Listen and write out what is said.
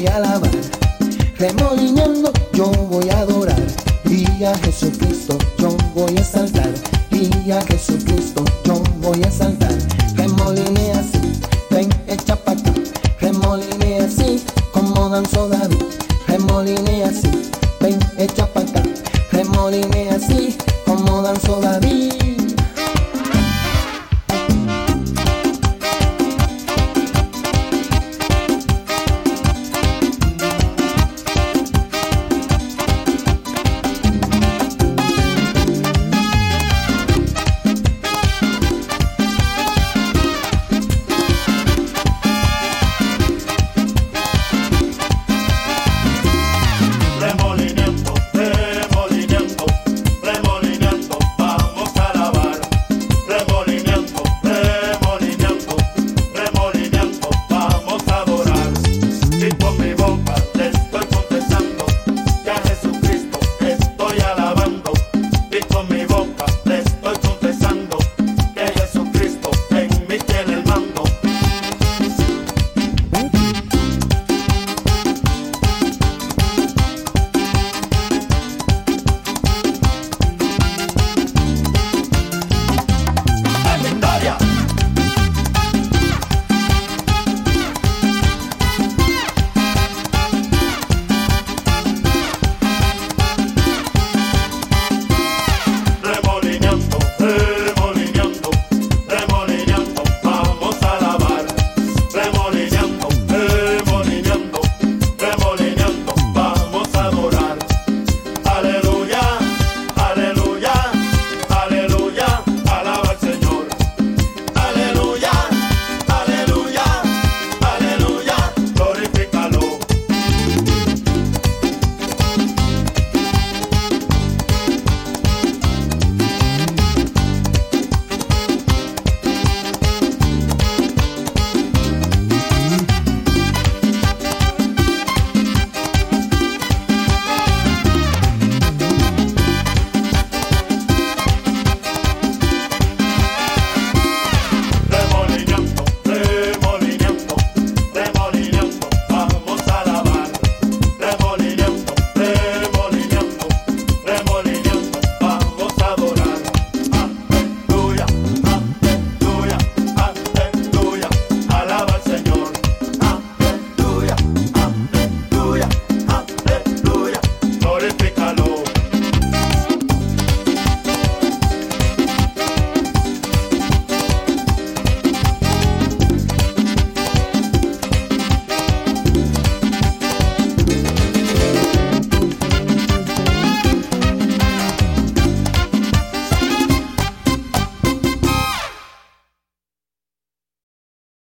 voy a alabar. Remolineando yo voy a adorar. Y a Jesucristo yo voy a exaltar. Y a Jesucristo yo voy a exaltar. Remolinea así, ven, echa pa' acá. Remolinea así, como danzó David. Remolinea así, ven, echa pa' acá. Remolinea así, como danzó David.